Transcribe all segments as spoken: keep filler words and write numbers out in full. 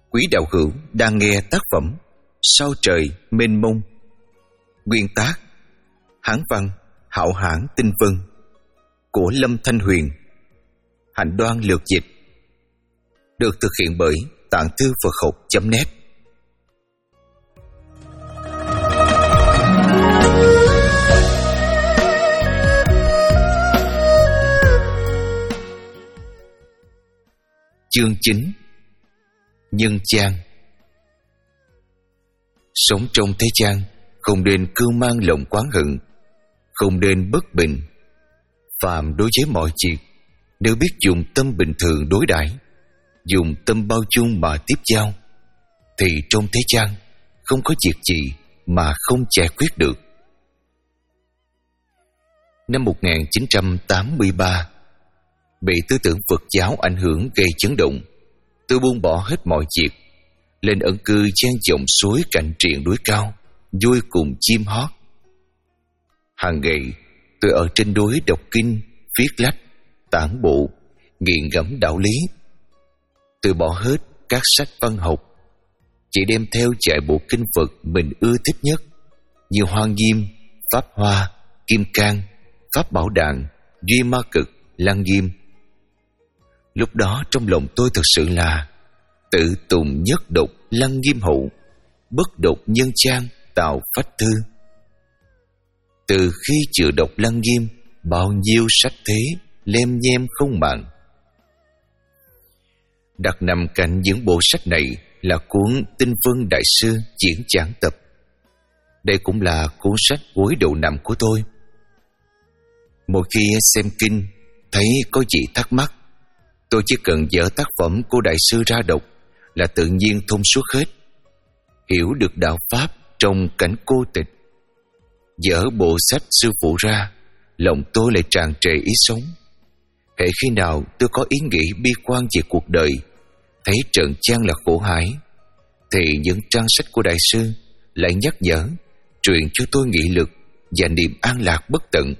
Quý đạo hữu đang nghe tác phẩm Sao trời mênh mông. Nguyên tác Hán văn Hạo Hãn Tinh Vân của Lâm Thanh Huyền. Hành Đoan lược dịch. Được thực hiện bởi Tạng Thư Phật Học chấm net. Chương chín. Nhân gian. Sống trong thế gian, không nên cưu mang lòng oán hận, không nên bất bình. Phàm đối với mọi chuyện, nếu biết dùng tâm bình thường đối đãi, dùng tâm bao dung mà tiếp giao, thì trong thế gian không có việc gì mà không giải quyết được. Năm một nghìn chín trăm tám mươi ba, bị tư tưởng Phật giáo ảnh hưởng gây chấn động, tôi buông bỏ hết mọi việc, lên ẩn cư gian dòng suối cạnh triền núi cao, vui cùng chim hót. Hàng ngày tôi ở trên núi đọc kinh, viết lách, tản bộ, nghiền ngẫm đạo lý. Tôi bỏ hết các sách văn học, chỉ đem theo vài bộ kinh Phật mình ưa thích nhất, như Hoa Nghiêm, Pháp Hoa, Kim Cang, Pháp Bảo Đàn, Duy Ma Cực, Lăng Nghiêm. Lúc đó trong lòng tôi thực sự là tự tùng nhất độc Lăng Nghiêm hậu, bất độc nhân trang tạo phách thư. Từ khi chữa đọc Lăng Nghiêm, bao nhiêu sách thế lem nhem không màng. Đặt nằm cạnh những bộ sách này là cuốn Tinh Vân Đại Sư Diễn Giảng Tập. Đây cũng là cuốn sách gối đầu nằm của tôi. Mỗi khi xem kinh, thấy có gì thắc mắc, tôi chỉ cần dở tác phẩm của Đại Sư ra đọc là tự nhiên thông suốt hết, hiểu được đạo Pháp trong cảnh cô tịch. Dở bộ sách sư phụ ra, lòng tôi lại tràn trề ý sống. Hễ khi nào tôi có ý nghĩ bi quan về cuộc đời, thấy trần gian là khổ hải, thì những trang sách của Đại Sư lại nhắc nhở, truyền cho tôi nghị lực và niềm an lạc bất tận.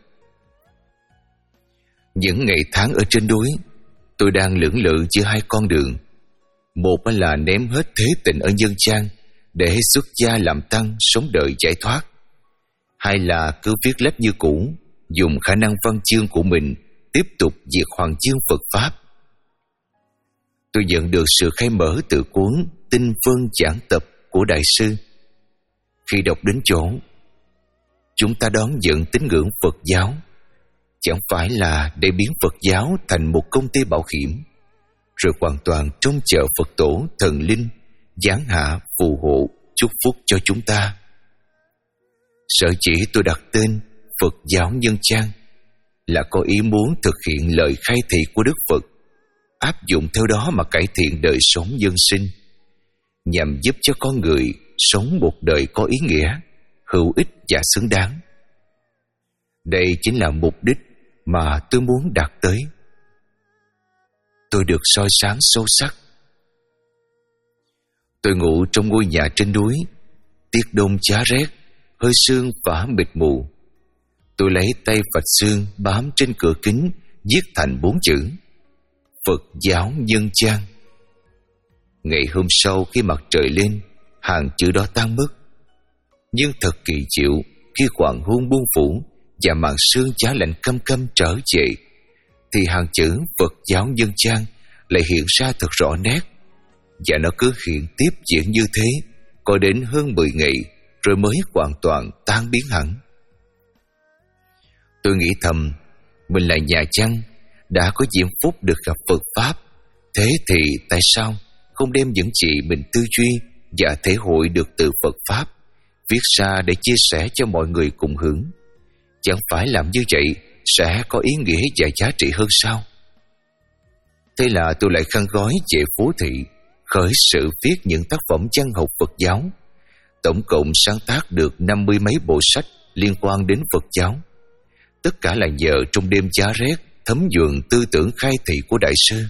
Những ngày tháng ở trên núi, tôi đang lưỡng lự giữa hai con đường. Một là ném hết thế tình ở nhân gian để xuất gia làm tăng, sống đời giải thoát. Hai là cứ viết lách như cũ, dùng khả năng văn chương của mình tiếp tục việc hoàng chương Phật Pháp. Tôi nhận được sự khai mở từ cuốn Tinh Vân Giảng Tập của Đại Sư. Khi đọc đến chỗ chúng ta đón nhận tín ngưỡng Phật giáo, chẳng phải là để biến Phật giáo thành một công ty bảo hiểm, rồi hoàn toàn trông chờ Phật tổ thần linh giáng hạ phù hộ chúc phúc cho chúng ta. Sở chỉ tôi đặt tên Phật giáo Nhân Trang là có ý muốn thực hiện lời khai thị của Đức Phật, áp dụng theo đó mà cải thiện đời sống nhân sinh, nhằm giúp cho con người sống một đời có ý nghĩa, hữu ích và xứng đáng. Đây chính là mục đích mà tôi muốn đạt tới. Tôi được soi sáng sâu sắc. Tôi ngủ trong ngôi nhà trên núi, tiết đông giá rét, hơi sương phả mịt mù. Tôi lấy tay vạch xương bám trên cửa kính, viết thành bốn chữ Phật giáo Nhân Trang. Ngày hôm sau khi mặt trời lên, hàng chữ đó tan mất. Nhưng thật kỳ diệu, khi hoàng hôn buông phủ và màn sương giá lạnh căm căm trở về, thì hàng chữ Phật giáo Nhân Trang lại hiện ra thật rõ nét. Và nó cứ hiện tiếp diễn như thế, có đến hơn mười ngày, rồi mới hoàn toàn tan biến hẳn. Tôi nghĩ thầm, mình là nhà văn, đã có diễm phúc được gặp Phật Pháp, thế thì tại sao không đem những gì mình tư duy và thể hội được từ Phật Pháp viết ra để chia sẻ cho mọi người cùng hưởng? Chẳng phải làm như vậy sẽ có ý nghĩa và giá trị hơn sao? Thế là tôi lại khăn gói về phố thị, khởi sự viết những tác phẩm văn học Phật giáo. Tổng cộng sáng tác được năm mươi mấy bộ sách liên quan đến Phật giáo. Tất cả là nhờ trong đêm giá rét thấm nhuần tư tưởng khai thị của Đại Sư.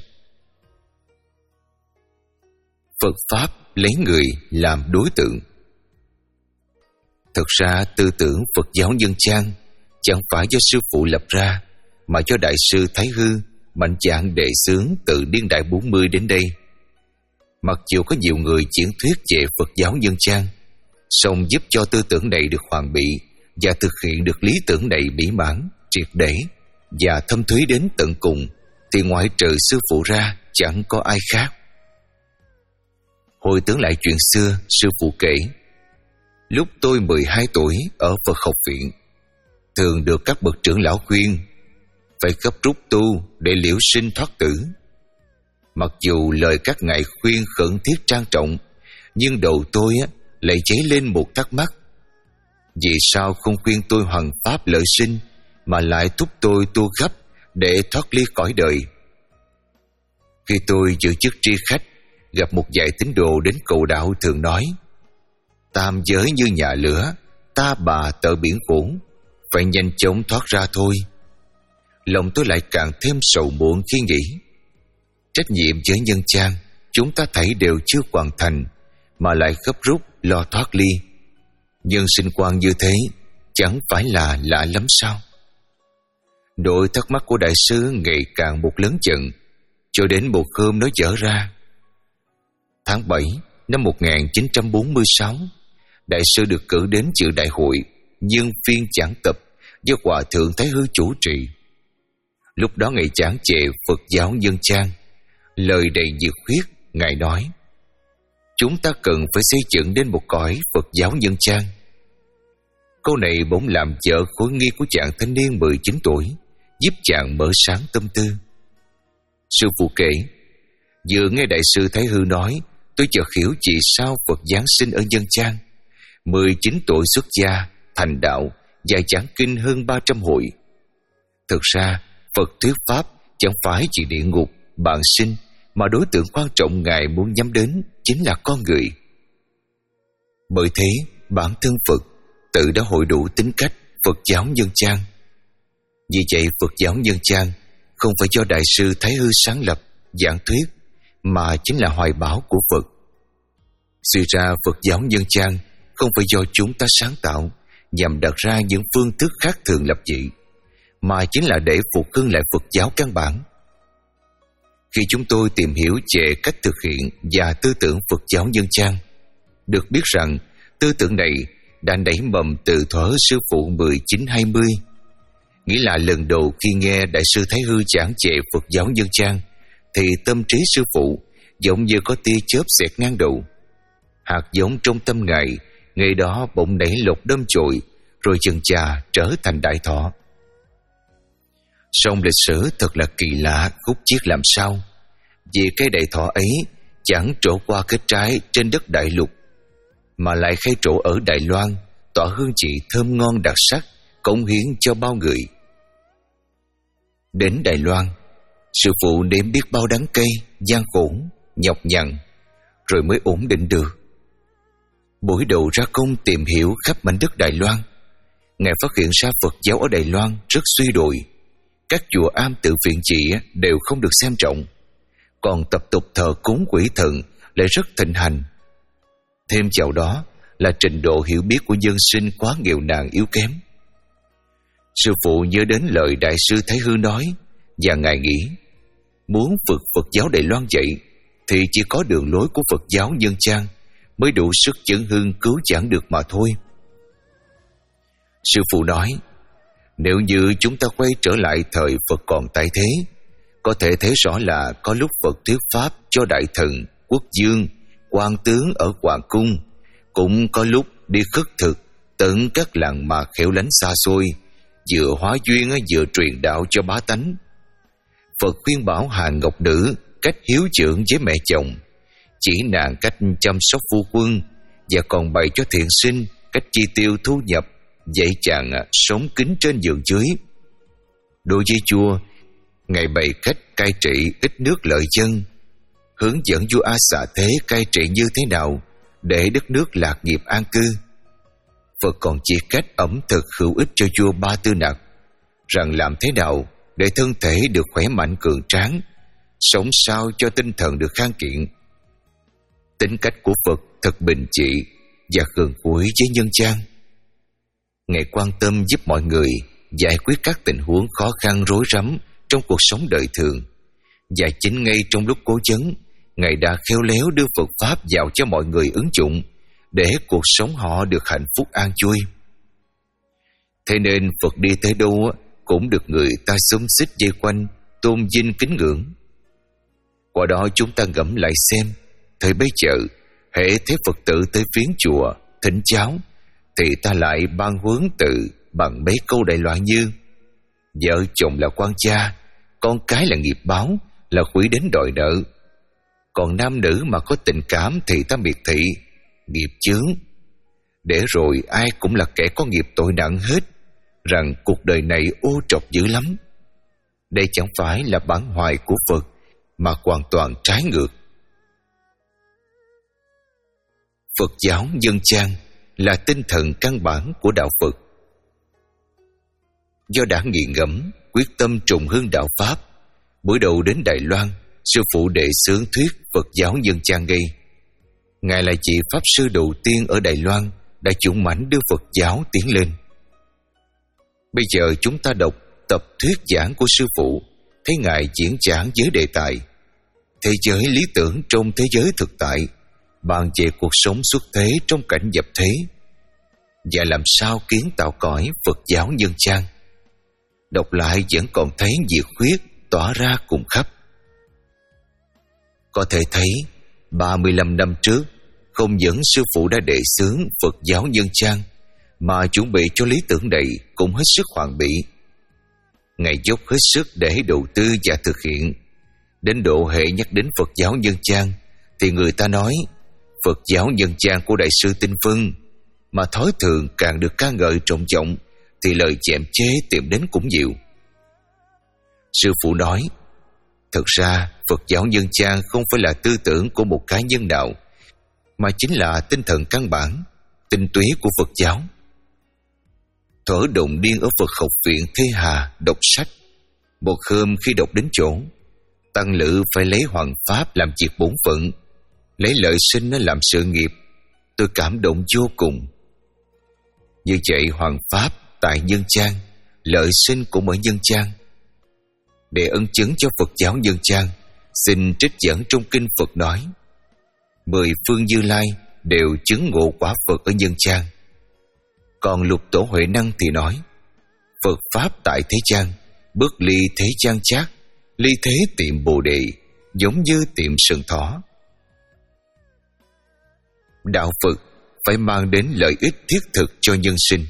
Phật Pháp lấy người làm đối tượng. Thực ra tư tưởng Phật giáo Nhân Trang chẳng phải do sư phụ lập ra, mà do Đại sư Thái Hư mạnh dạn đề xướng từ niên đại bốn mươi đến đây. Mặc dù có nhiều người diễn thuyết về Phật giáo nhân gian, song giúp cho tư tưởng này được hoàn bị và thực hiện được lý tưởng này mỹ mãn, triệt để và thâm thúy đến tận cùng, thì ngoại trừ sư phụ ra chẳng có ai khác. Hồi tưởng lại chuyện xưa, sư phụ kể, lúc tôi mười hai tuổi ở Phật học viện, thường được các bậc trưởng lão khuyên phải gấp rút tu để liễu sinh thoát tử. Mặc dù lời các ngài khuyên khẩn thiết trang trọng, nhưng đầu tôi á, lại dấy lên một thắc mắc: vì sao không khuyên tôi hoằng pháp lợi sinh, mà lại thúc tôi tu gấp để thoát ly cõi đời? Khi tôi giữ chức tri khách, gặp một vài tín đồ đến cầu đạo thường nói: tam giới như nhà lửa, ta bà tợ biển khổ, phải nhanh chóng thoát ra thôi. Lòng tôi lại càng thêm sầu muộn khi nghĩ trách nhiệm với nhân gian chúng ta thảy đều chưa hoàn thành, mà lại gấp rút lo thoát ly. Nhân sinh quan như thế chẳng phải là lạ lắm sao? Đội thắc mắc của đại sư ngày càng một lớn dần, cho đến một hôm nó dở ra. Tháng bảy năm một nghìn chín trăm bốn mươi sáu, đại sư được cử đến dự đại hội nhân phiên giảng tập do Hòa thượng Thái Hư chủ trì. Lúc đó ngài giảng về Phật giáo nhân gian, lời đầy nhiệt huyết. Ngài nói: chúng ta cần phải xây dựng đến một cõi Phật giáo nhân gian. Câu này bỗng làm vỡ khối nghi của chàng thanh niên mười chín tuổi, giúp chàng mở sáng tâm tư. Sư phụ kể, vừa nghe đại sư Thái Hư nói, tôi chợt hiểu vì sao Phật giáng sinh ở nhân gian. mười chín tuổi xuất gia, thành đạo và giảng kinh hơn ba trăm hội. Thực ra Phật thuyết pháp chẳng phải chỉ địa ngục, bạn sinh, mà đối tượng quan trọng Ngài muốn nhắm đến chính là con người. Bởi thế bản thân Phật tự đã hội đủ tính cách Phật giáo nhân gian. Vì vậy Phật giáo nhân gian không phải do đại sư Thái Hư sáng lập, giảng thuyết, mà chính là hoài bão của Phật. Suy ra Phật giáo nhân gian không phải do chúng ta sáng tạo nhằm đặt ra những phương thức khác thường lập dị, mà chính là để phục hưng lại Phật giáo căn bản. Khi chúng tôi tìm hiểu về cách thực hiện và tư tưởng Phật giáo nhân gian, được biết rằng tư tưởng này đã nảy mầm từ thuở sư phụ mười chín hai mươi. Nghĩa là lần đầu khi nghe đại sư Thái Hư giảng về Phật giáo nhân gian, thì tâm trí sư phụ giống như có tia chớp xẹt ngang đầu. Hạt giống trong tâm Ngài ngày đó bỗng nảy lộc đâm chồi, rồi chừng chà trở thành đại thọ. Song lịch sử thật là kỳ lạ khúc chiết làm sao, vì cây đại thọ ấy chẳng trổ qua kết trái trên đất đại lục, mà lại khai trổ ở Đài Loan, tỏa hương vị thơm ngon đặc sắc, cống hiến cho bao người. Đến Đài Loan, sư phụ nếm biết bao đắng cay, gian khổ, nhọc nhằn, rồi mới ổn định được. Buổi đầu ra công tìm hiểu khắp mảnh đất Đài Loan, Ngài phát hiện ra Phật giáo ở Đài Loan rất suy đồi. Các chùa am tự viện trị đều không được xem trọng, còn tập tục thờ cúng quỷ thần lại rất thịnh hành. Thêm vào đó là trình độ hiểu biết của dân sinh quá nghèo nàn yếu kém. Sư phụ nhớ đến lời đại sư Thái Hư nói, và Ngài nghĩ muốn vượt Phật giáo Đài Loan dậy thì chỉ có đường lối của Phật giáo nhân gian mới đủ sức chấn hưng cứu vãn được mà thôi. Sư phụ nói, nếu như chúng ta quay trở lại thời Phật còn tại thế, có thể thấy rõ là có lúc Phật thuyết pháp cho đại thần, quốc vương, quan tướng ở hoàng cung, cũng có lúc đi khất thực tận các làng mạc khéo lánh xa xôi, vừa hóa duyên vừa truyền đạo cho bá tánh. Phật khuyên bảo hàng ngọc nữ cách hiếu trưởng với mẹ chồng, chỉ nàng cách chăm sóc phu quân, và còn bày cho thiện sinh cách chi tiêu thu nhập, dạy chàng sống kính trên giường dưới. Đối với vua, Ngài bày cách cai trị ít nước lợi dân, hướng dẫn vua A Xà Thế cai trị như thế nào để đất nước lạc nghiệp an cư. Phật còn chỉ cách ẩm thực hữu ích cho vua Ba Tư Nặc, rằng làm thế nào để thân thể được khỏe mạnh cường tráng, sống sao cho tinh thần được khang kiện. Tính cách của Phật thật bình trị và gần gũi với nhân gian. Ngài quan tâm giúp mọi người giải quyết các tình huống khó khăn rối rắm trong cuộc sống đời thường, và chính ngay trong lúc cố vấn, Ngài đã khéo léo đưa Phật Pháp vào cho mọi người ứng dụng, để cuộc sống họ được hạnh phúc an vui. Thế nên Phật đi tới đâu cũng được người ta xúm xít vây quanh, tôn vinh kính ngưỡng. Qua đó chúng ta ngẫm lại xem, thời bấy giờ hễ thấy Phật tử tới viếng chùa thỉnh cháu, thì ta lại ban huấn tự bằng mấy câu đại loại như: vợ chồng là quan cha, con cái là nghiệp báo, là quỷ đến đòi nợ. Còn nam nữ mà có tình cảm thì ta miệt thị, nghiệp chướng. Để rồi ai cũng là kẻ có nghiệp tội nặng hết, rằng cuộc đời này ô trọc dữ lắm. Đây chẳng phải là bản hoài của Phật, mà hoàn toàn trái ngược. Phật giáo dân chan là tinh thần căn bản của đạo Phật. Do đã nghiền ngẫm, quyết tâm trùng hương đạo Pháp, buổi đầu đến Đài Loan, sư phụ đệ xướng thuyết Phật giáo dân chan gây. Ngài là vị Pháp sư đầu tiên ở Đài Loan đã dũng mãnh đưa Phật giáo tiến lên. Bây giờ chúng ta đọc tập thuyết giảng của sư phụ, thấy Ngài diễn giảng với đề tài thế giới lý tưởng trong thế giới thực tại, bàn về cuộc sống xuất thế trong cảnh nhập thế, và làm sao kiến tạo cõi Phật giáo nhân chan. Đọc lại vẫn còn thấy nhiệt huyết tỏa ra cùng khắp. Có thể thấy ba mươi lăm năm trước, không những sư phụ đã đề xướng Phật giáo nhân chan, mà chuẩn bị cho lý tưởng này cũng hết sức hoàn bị. Ngài dốc hết sức để đầu tư và thực hiện. Đến độ hệ nhắc đến Phật giáo nhân chan thì người ta nói Phật giáo nhân chan của Đại sư Tinh Phân, mà thói thường càng được ca ngợi trọng trọng thì lời chèm chế tìm đến cũng nhiều. Sư phụ nói, thực ra Phật giáo nhân chan không phải là tư tưởng của một cá nhân nào, mà chính là tinh thần căn bản, tinh túy của Phật giáo. Thở động điên ở Phật học viện Thế Hà đọc sách. Một hôm khi đọc đến chỗ, tăng lữ phải lấy hoàng pháp làm việc bổn phận, lấy lợi sinh làm sự nghiệp, tôi cảm động vô cùng. Như vậy hoàng pháp tại nhân chan, lợi sinh cũng ở nhân chan. Để ân chứng cho Phật giáo nhân chan, xin trích dẫn trong kinh Phật nói: mười phương Như Lai đều chứng ngộ quả Phật ở nhân chan. Còn Lục Tổ Huệ Năng thì nói: Phật pháp tại thế gian, bước ly thế gian chát, ly thế tiệm Bồ Đề, giống như tiệm sừng thỏ. Đạo Phật phải mang đến lợi ích thiết thực cho nhân sinh.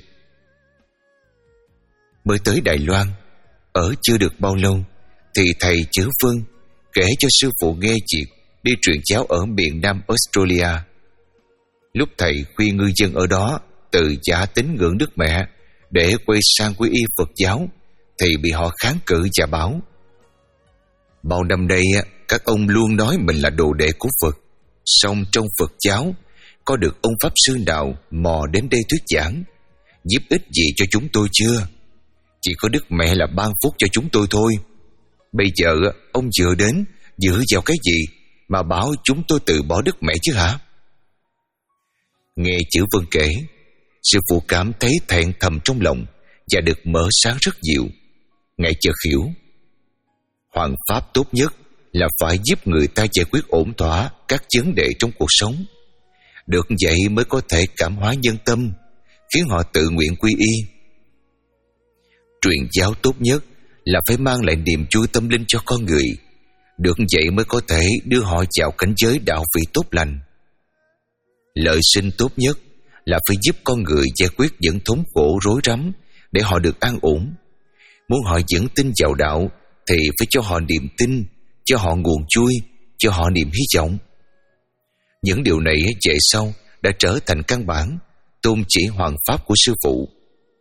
Mới tới Đài Loan, ở chưa được bao lâu thì thầy Chữ Vân kể cho sư phụ nghe chuyện đi truyền giáo ở miền Nam Australia. Lúc thầy khuyên ngư dân ở đó từ giả tín ngưỡng Đức Mẹ để quay sang quy y Phật giáo thì bị họ kháng cự và bảo: bao năm nay các ông luôn nói mình là đồ đệ của Phật, song trong Phật giáo có được ông Pháp Sư nào mò đến đây thuyết giảng giúp ích gì cho chúng tôi chưa? Chỉ có Đức Mẹ là ban phúc cho chúng tôi thôi. Bây giờ ông vừa đến dựa vào cái gì mà bảo chúng tôi từ bỏ Đức Mẹ chứ hả? Nghe Chữ Vân kể, sư phụ cảm thấy thẹn thầm trong lòng và được mở sáng rất nhiều. Ngài chợt hiểu, hoàng pháp tốt nhất là phải giúp người ta giải quyết ổn thỏa các vấn đề trong cuộc sống. Được vậy mới có thể cảm hóa nhân tâm, khiến họ tự nguyện quy y. Truyền giáo tốt nhất là phải mang lại niềm vui tâm linh cho con người. Được vậy mới có thể đưa họ vào cảnh giới đạo vị tốt lành. Lợi sinh tốt nhất là phải giúp con người giải quyết những thống khổ rối rắm để họ được an ổn. Muốn họ vững tin vào đạo thì phải cho họ niềm tin, cho họ nguồn vui, cho họ niềm hy vọng. Những điều này về sau đã trở thành căn bản tôn chỉ hoàng pháp của sư phụ.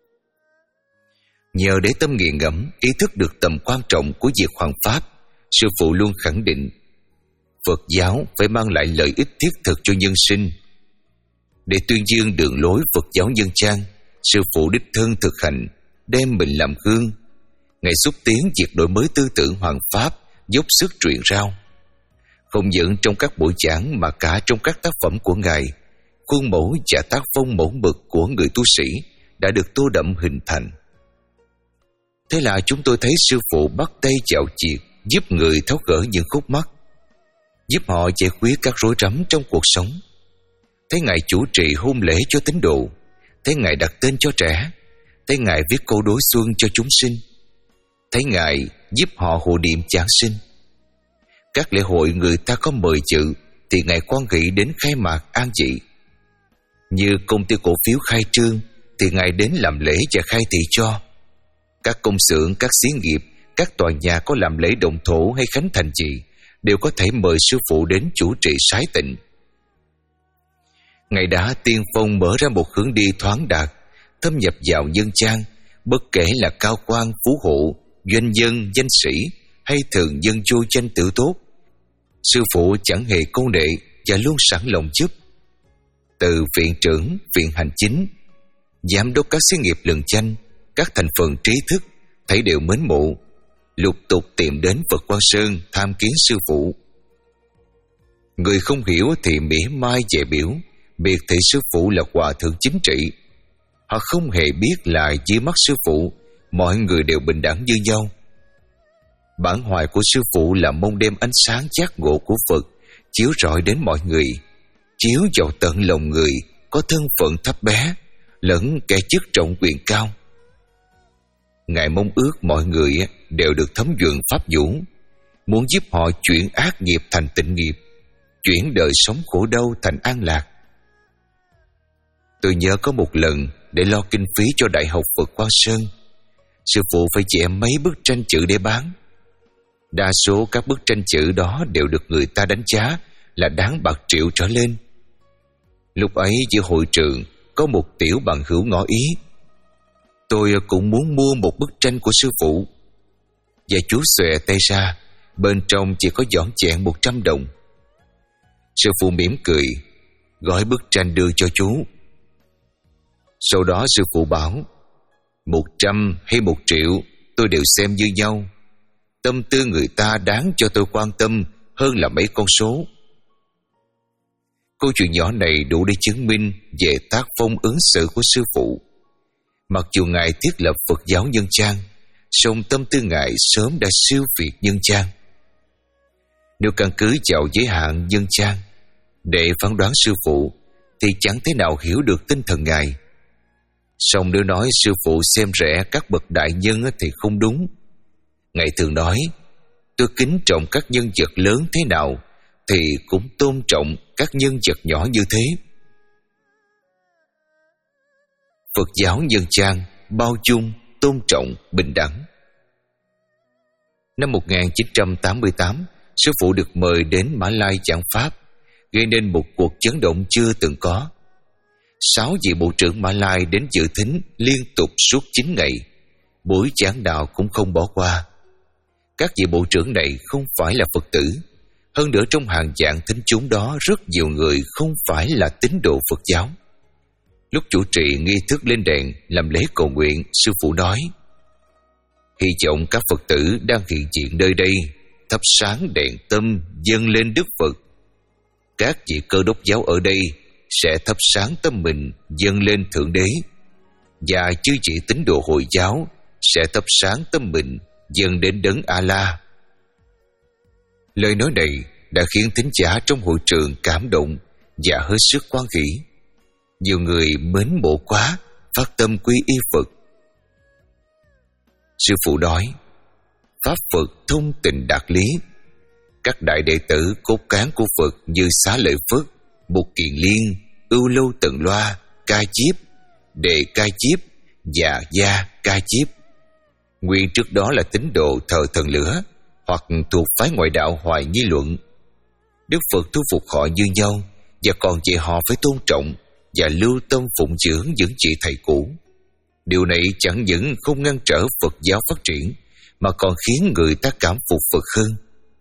Nhờ để tâm nghiền ngẫm, ý thức được tầm quan trọng của việc hoàng pháp, sư phụ luôn khẳng định Phật giáo phải mang lại lợi ích thiết thực cho nhân sinh. Để tuyên dương đường lối Phật giáo nhân chan, sư phụ đích thân thực hành, đem mình làm gương. Ngài xúc tiến việc đổi mới tư tưởng hoàng pháp, dốc sức truyền rao. Không những trong các buổi giảng mà cả trong các tác phẩm của Ngài, khuôn mẫu và tác phong mẫu mực của người tu sĩ đã được tô đậm hình thành. Thế là chúng tôi thấy sư phụ bắt tay vào việc giúp người tháo gỡ những khúc mắc. giúp họ giải quyết các rối rắm trong cuộc sống. Thấy Ngài chủ trì hôn lễ cho tín đồ, thấy Ngài đặt tên cho trẻ, thấy Ngài viết câu đối xuân cho chúng sinh, thấy Ngài giúp họ hộ niệm giáng sinh. Các lễ hội người ta có mời dự thì Ngài quan nghị đến khai mạc an dị. Như công ty cổ phiếu khai trương thì Ngài đến làm lễ và khai thị cho. Các công xưởng, các xí nghiệp, các tòa nhà có làm lễ động thổ hay khánh thành gì đều có thể mời sư phụ đến chủ trì sái tịnh. Ngài đã tiên phong mở ra một hướng đi thoáng đạt, thâm nhập vào nhân gian, bất kể là cao quan, phú hộ, doanh nhân, danh sĩ hay thường dân vui danh tử tốt. Sư phụ chẳng hề câu nệ và luôn sẵn lòng giúp. Từ viện trưởng, viện hành chính, giám đốc các xí nghiệp lừng chanh, các thành phần trí thức thấy đều mến mộ, lục tục tìm đến Phật Quang Sơn tham kiến sư phụ. Người không hiểu thì mỉa mai dè biểu, biệt thị sư phụ là hòa thượng chính trị. Họ không hề biết là dưới mắt sư phụ, mọi người đều bình đẳng như nhau. Bản hoài của sư phụ là mong đem ánh sáng giác ngộ của Phật chiếu rọi đến mọi người, chiếu vào tận lòng người có thân phận thấp bé lẫn kẻ chức trọng quyền cao. Ngài mong ước mọi người đều được thấm nhuần pháp vũ, muốn giúp họ chuyển ác nghiệp thành tịnh nghiệp, chuyển đời sống khổ đau thành an lạc. Tôi nhớ có một lần để lo kinh phí cho Đại học Phật Quang Sơn, sư phụ phải vẽ mấy bức tranh chữ để bán. Đa số các bức tranh chữ đó đều được người ta đánh giá là đáng bạc triệu trở lên. Lúc ấy giữa hội trường có một tiểu bằng hữu ngỏ ý, tôi cũng muốn mua một bức tranh của sư phụ. Và chú xòe tay ra, bên trong chỉ có vỏn vẹn một trăm đồng. Sư phụ mỉm cười, gói bức tranh đưa cho chú. Sau đó sư phụ bảo, một trăm hay một triệu tôi đều xem như nhau. Tâm tư người ta đáng cho tôi quan tâm hơn là mấy con số. Câu chuyện nhỏ này đủ để chứng minh về tác phong ứng xử của sư phụ. Mặc dù Ngài thiết lập Phật giáo nhân gian, song tâm tư Ngài sớm đã siêu việt nhân gian. Nếu căn cứ vào giới hạn nhân gian để phán đoán sư phụ thì chẳng thể nào hiểu được tinh thần Ngài. Song nếu nói sư phụ xem rẻ các bậc đại nhân thì không đúng. Ngài thường nói, tôi kính trọng các nhân vật lớn thế nào thì cũng tôn trọng các nhân vật nhỏ như thế. Phật giáo nhân gian bao dung, tôn trọng, bình đẳng. Năm một nghìn chín trăm tám mươi tám, sư phụ được mời đến Mã Lai giảng pháp, gây nên một cuộc chấn động chưa từng có. Sáu vị bộ trưởng Mã Lai đến dự thính liên tục suốt chín ngày, buổi giảng đạo cũng không bỏ qua. Các vị bộ trưởng này không phải là Phật tử, hơn nữa trong hàng vạn thính chúng đó rất nhiều người không phải là tín đồ Phật giáo. Lúc chủ trì nghi thức lên đèn làm lễ cầu nguyện, sư phụ nói, hy vọng các Phật tử đang hiện diện nơi đây thắp sáng đèn tâm dâng lên Đức Phật. Các vị Cơ Đốc giáo ở đây sẽ thắp sáng tâm mình dâng lên Thượng Đế, và chư vị tín đồ Hồi giáo sẽ thắp sáng tâm mình dâng đến Đấng A-la. Lời nói này đã khiến thính giả trong hội trường cảm động và hết sức hoan hỉ. Nhiều người mến mộ quá, phát tâm quy y Phật. Sư phụ nói, pháp Phật thông tình đạt lý. Các đại đệ tử cốt cán của Phật như Xá Lợi Phất, Mục Kiền Liên, Ưu Lâu Tần Loa, Ca Diếp, Đề Ca Diếp và Gia Ca Diếp, nguyên trước đó là tín đồ thờ thần lửa hoặc thuộc phái ngoại đạo Hoài Nhi Luận. Đức Phật thu phục họ như nhau, và còn về họ phải tôn trọng và lưu tâm phụng dưỡng những vị thầy cũ. Điều này chẳng những không ngăn trở Phật giáo phát triển, mà còn khiến người ta cảm phục Phật hơn.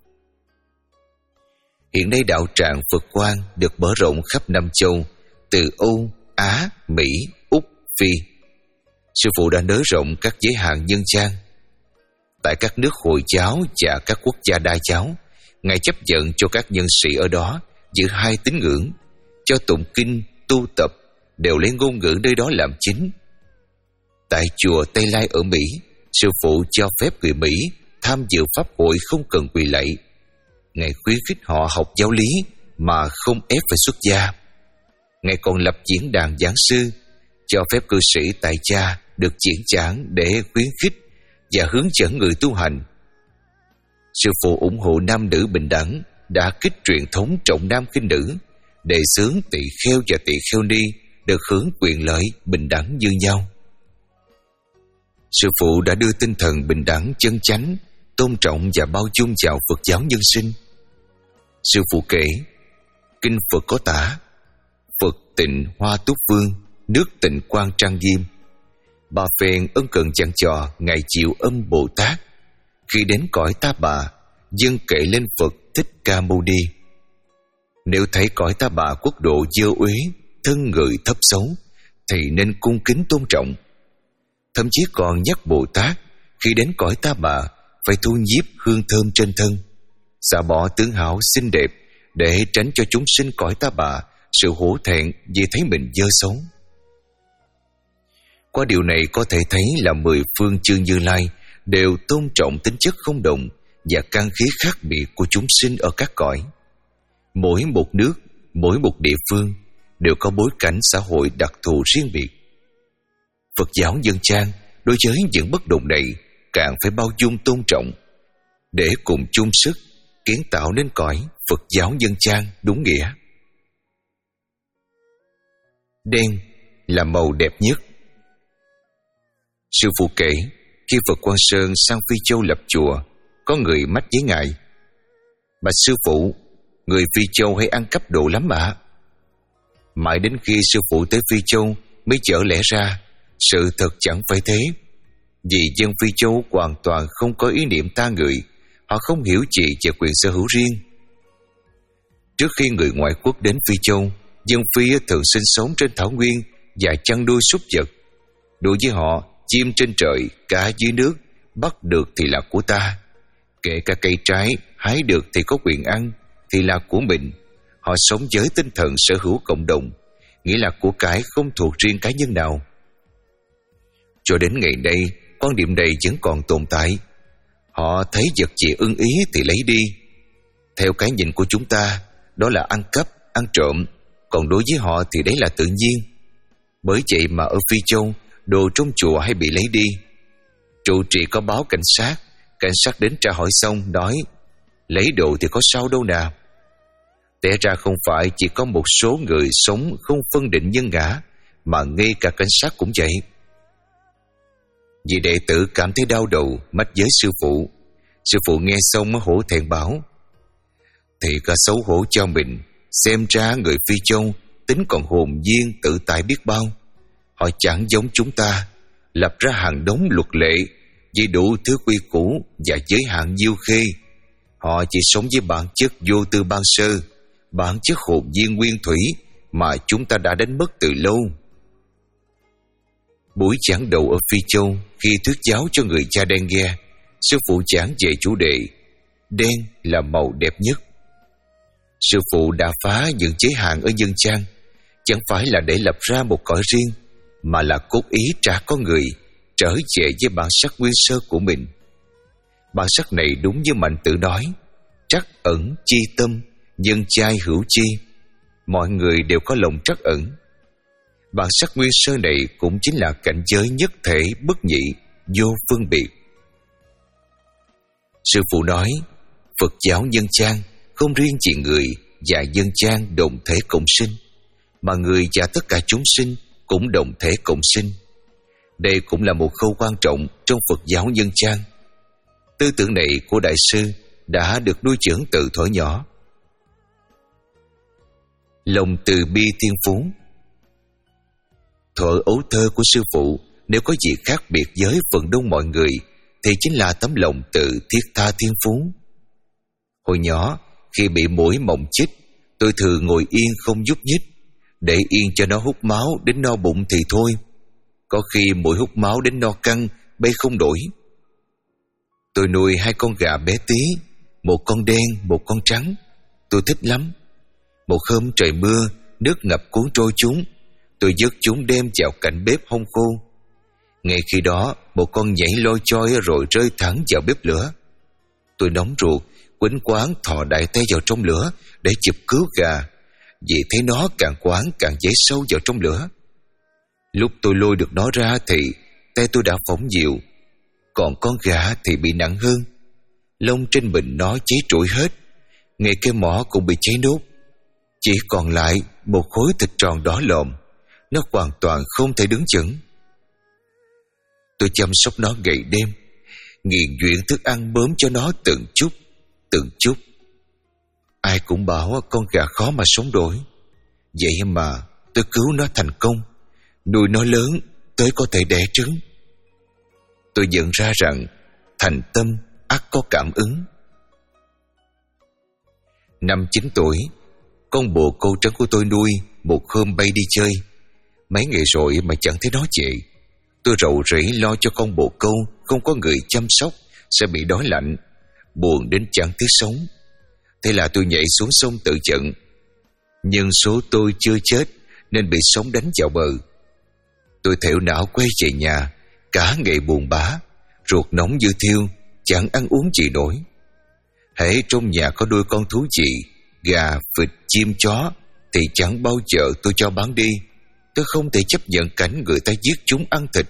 Hiện nay đạo tràng Phật Quang được mở rộng khắp năm châu, từ Âu, Á, Mỹ, Úc, Phi. Sư phụ đã nới rộng các giới hạn nhân gian. Tại các nước Hồi giáo và các quốc gia Đa giáo, Ngài chấp nhận cho các nhân sĩ ở đó giữ hai tín ngưỡng, cho tụng kinh, tu tập đều lấy ngôn ngữ nơi đó làm chính. Tại chùa Tây Lai ở Mỹ, sư phụ cho phép người Mỹ tham dự pháp hội không cần quỳ lạy. Ngài khuyến khích họ học giáo lý mà không ép phải xuất gia. Ngài còn lập diễn đàn giảng sư, cho phép cư sĩ tại gia được diễn giảng để khuyến khích và hướng dẫn người tu hành. Sư phụ ủng hộ nam nữ bình đẳng, đã kích truyền thống trọng nam khinh nữ, đề xướng tỳ kheo và tỳ kheo ni được hưởng quyền lợi bình đẳng như nhau. Sư phụ đã đưa tinh thần bình đẳng chân chánh, tôn trọng và bao dung vào Phật giáo nhân sinh. Sư phụ kể, kinh Phật có tả: Phật Tịnh Hoa Túc Vương, nước Tịnh Quang trang nghiêm. Ba phen ân cần dặn dò ngài Diệu Âm Bồ Tát khi đến cõi Ta Bà dâng kệ lên Phật Thích Ca Mâu Ni. Nếu thấy cõi Ta Bà quốc độ dơ uế, thân người thấp xấu, thì nên cung kính tôn trọng. Thậm chí còn nhắc Bồ Tát khi đến cõi Ta Bà phải thu nhiếp hương thơm trên thân, xả bỏ tướng hảo xinh đẹp để tránh cho chúng sinh cõi Ta Bà sự hổ thẹn vì thấy mình dơ xấu. Qua điều này có thể thấy là mười phương chư Như Lai đều tôn trọng tính chất không đồng và căn khí khác biệt của chúng sinh ở các cõi. Mỗi một nước, mỗi một địa phương đều có bối cảnh xã hội đặc thù riêng biệt. Phật giáo dân gian đối với những bất đồng này càng phải bao dung tôn trọng để cùng chung sức kiến tạo nên cõi Phật giáo dân gian đúng nghĩa. Đen là màu đẹp nhất. Sư phụ kể, khi Phật Quang Sơn sang Phi Châu lập chùa, có người mách với ngài: Bạch sư phụ, người Phi Châu hay ăn cắp đồ lắm ạ. Mãi đến khi sư phụ tới Phi Châu mới chở lẽ ra, sự thật chẳng phải thế. Vì dân Phi Châu hoàn toàn không có ý niệm ta người, họ không hiểu gì về quyền sở hữu riêng. Trước khi người ngoại quốc đến Phi Châu, dân Phi thường sinh sống trên thảo nguyên và chăn nuôi súc vật. Đối với họ, chim trên trời, cá dưới nước, bắt được thì là của ta. Kể cả cây trái, hái được thì có quyền ăn, thì là của mình. Họ sống với tinh thần sở hữu cộng đồng, nghĩa là của cải không thuộc riêng cá nhân nào. Cho đến ngày nay, quan điểm này vẫn còn tồn tại. Họ thấy vật gì ưng ý thì lấy đi. Theo cái nhìn của chúng ta, đó là ăn cắp, ăn trộm. Còn đối với họ thì đấy là tự nhiên. Bởi vậy mà ở Phi Châu, đồ trong chùa hay bị lấy đi. Trụ trì có báo cảnh sát, cảnh sát đến tra hỏi xong nói: lấy đồ thì có sao đâu nào. Té ra không phải chỉ có một số người sống không phân định nhân ngã, mà ngay cả cảnh sát cũng vậy. Vì đệ tử cảm thấy đau đầu, mách với sư phụ. Sư phụ nghe xong hổ thẹn bảo: thì cả xấu hổ cho mình, xem ra người Phi Châu tính còn hồn nhiên tự tại biết bao. Họ chẳng giống chúng ta, lập ra hàng đống luật lệ với đủ thứ quy củ và giới hạn diêu khê. Họ chỉ sống với bản chất vô tư ban sơ, bản chất hồn nhiên nguyên thủy mà chúng ta đã đánh mất từ lâu. Buổi giảng đầu ở Phi Châu, khi thuyết giáo cho người da đen nghe, sư phụ giảng về chủ đề đen là màu đẹp nhất. Sư phụ đã phá những giới hạn ở nhân gian, chẳng phải là để lập ra một cõi riêng, mà là cốt ý trả con người trở về với bản sắc nguyên sơ của mình. Bản sắc này đúng như Mạnh Tử nói: trắc ẩn chi tâm, nhân chai hữu chi. Mọi người đều có lòng trắc ẩn. Bản sắc nguyên sơ này cũng chính là cảnh giới nhất thể bất nhị, vô phân biệt. Sư phụ nói, Phật giáo nhân gian không riêng chỉ người và dân gian đồng thể cộng sinh, mà người và tất cả chúng sinh cũng đồng thể cộng sinh. Đây cũng là một khâu quan trọng trong Phật giáo nhân gian. Tư tưởng này của Đại sư đã được nuôi dưỡng từ thuở nhỏ. Lòng từ bi thiên phú. Thuở ấu thơ của sư phụ, nếu có gì khác biệt với phần đông mọi người, thì chính là tấm lòng từ thiết tha thiên phú. Hồi nhỏ, khi bị muỗi mồng chích, tôi thường ngồi yên không nhúc nhích, để yên cho nó hút máu đến no bụng thì thôi. Có khi muỗi hút máu đến no căng, bay không nổi. Tôi nuôi hai con gà bé tí, một con đen, một con trắng. Tôi thích lắm. Một hôm trời mưa, nước ngập cuốn trôi chúng. Tôi vớt chúng đem vào cạnh bếp hong khô. Ngay khi đó, một con nhảy lôi choi rồi rơi thẳng vào bếp lửa. Tôi nóng ruột, quýnh quáng thò đại tay vào trong lửa để chụp cứu gà, vì thấy nó càng quáng càng dễ sâu vào trong lửa. Lúc tôi lôi được nó ra thì tay tôi đã phóng dịu, còn con gà thì bị nặng hơn. Lông trên mình nó cháy trụi hết, ngay cái mỏ cũng bị cháy nốt. Chỉ còn lại một khối thịt tròn đỏ lòm, nó hoàn toàn không thể đứng vững. Tôi chăm sóc nó ngày đêm, nghiền nhuyễn thức ăn bơm cho nó từng chút, từng chút. Ai cũng bảo con gà khó mà sống đổi, vậy mà tôi cứu nó thành công, nuôi nó lớn tới có thể đẻ trứng. Tôi nhận ra rằng thành tâm ắt có cảm ứng. Năm chín tuổi, con bồ câu trắng của tôi nuôi một hôm bay đi chơi. Mấy ngày rồi mà chẳng thấy nó về. Tôi rầu rĩ lo cho con bồ câu không có người chăm sóc sẽ bị đói lạnh, buồn đến chẳng tiếc sống. Thế là tôi nhảy xuống sông tự trận. Nhưng số tôi chưa chết nên bị sóng đánh vào bờ. Tôi thẹo não quay về nhà, cả ngày buồn bã, ruột nóng như thiêu, chẳng ăn uống gì nổi. Hễ trong nhà có đôi con thú gì, gà, vịt, chim, chó, thì chẳng bao giờ tôi cho bán đi. Tôi không thể chấp nhận cảnh người ta giết chúng ăn thịt.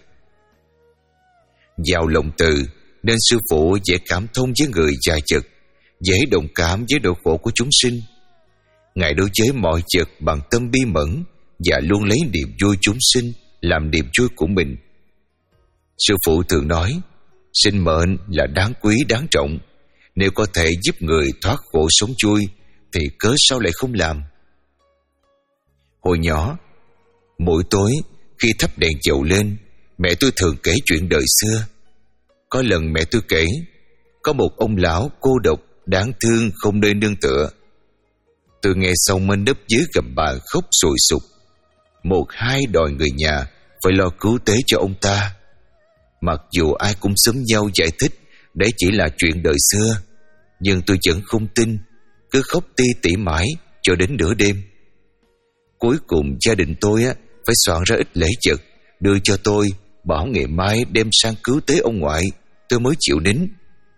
Giàu lòng từ nên sư phụ dễ cảm thông với người già chật, dễ đồng cảm với nỗi khổ của chúng sinh. Ngài đối với mọi vật bằng tâm bi mẫn và luôn lấy niềm vui chúng sinh làm niềm vui của mình. Sư phụ thường nói, sinh mệnh là đáng quý đáng trọng. Nếu có thể giúp người thoát khổ sống vui thì cớ sao lại không làm. Hồi nhỏ, mỗi tối khi thắp đèn dầu lên, mẹ tôi thường kể chuyện đời xưa. Có lần mẹ tôi kể, có một ông lão cô độc, đáng thương không nơi nương tựa. Tôi nghe xong mới nấp dưới gầm bàn khóc sùi sụp. Một hai đòi người nhà phải lo cứu tế cho ông ta. Mặc dù ai cũng xúm nhau giải thích đấy chỉ là chuyện đời xưa, nhưng tôi vẫn không tin, cứ khóc ti tỉ mãi cho đến nửa đêm. Cuối cùng gia đình tôi á phải soạn ra ít lễ vật đưa cho tôi, bảo ngày mai đem sang cứu tế ông ngoại. Tôi mới chịu nín.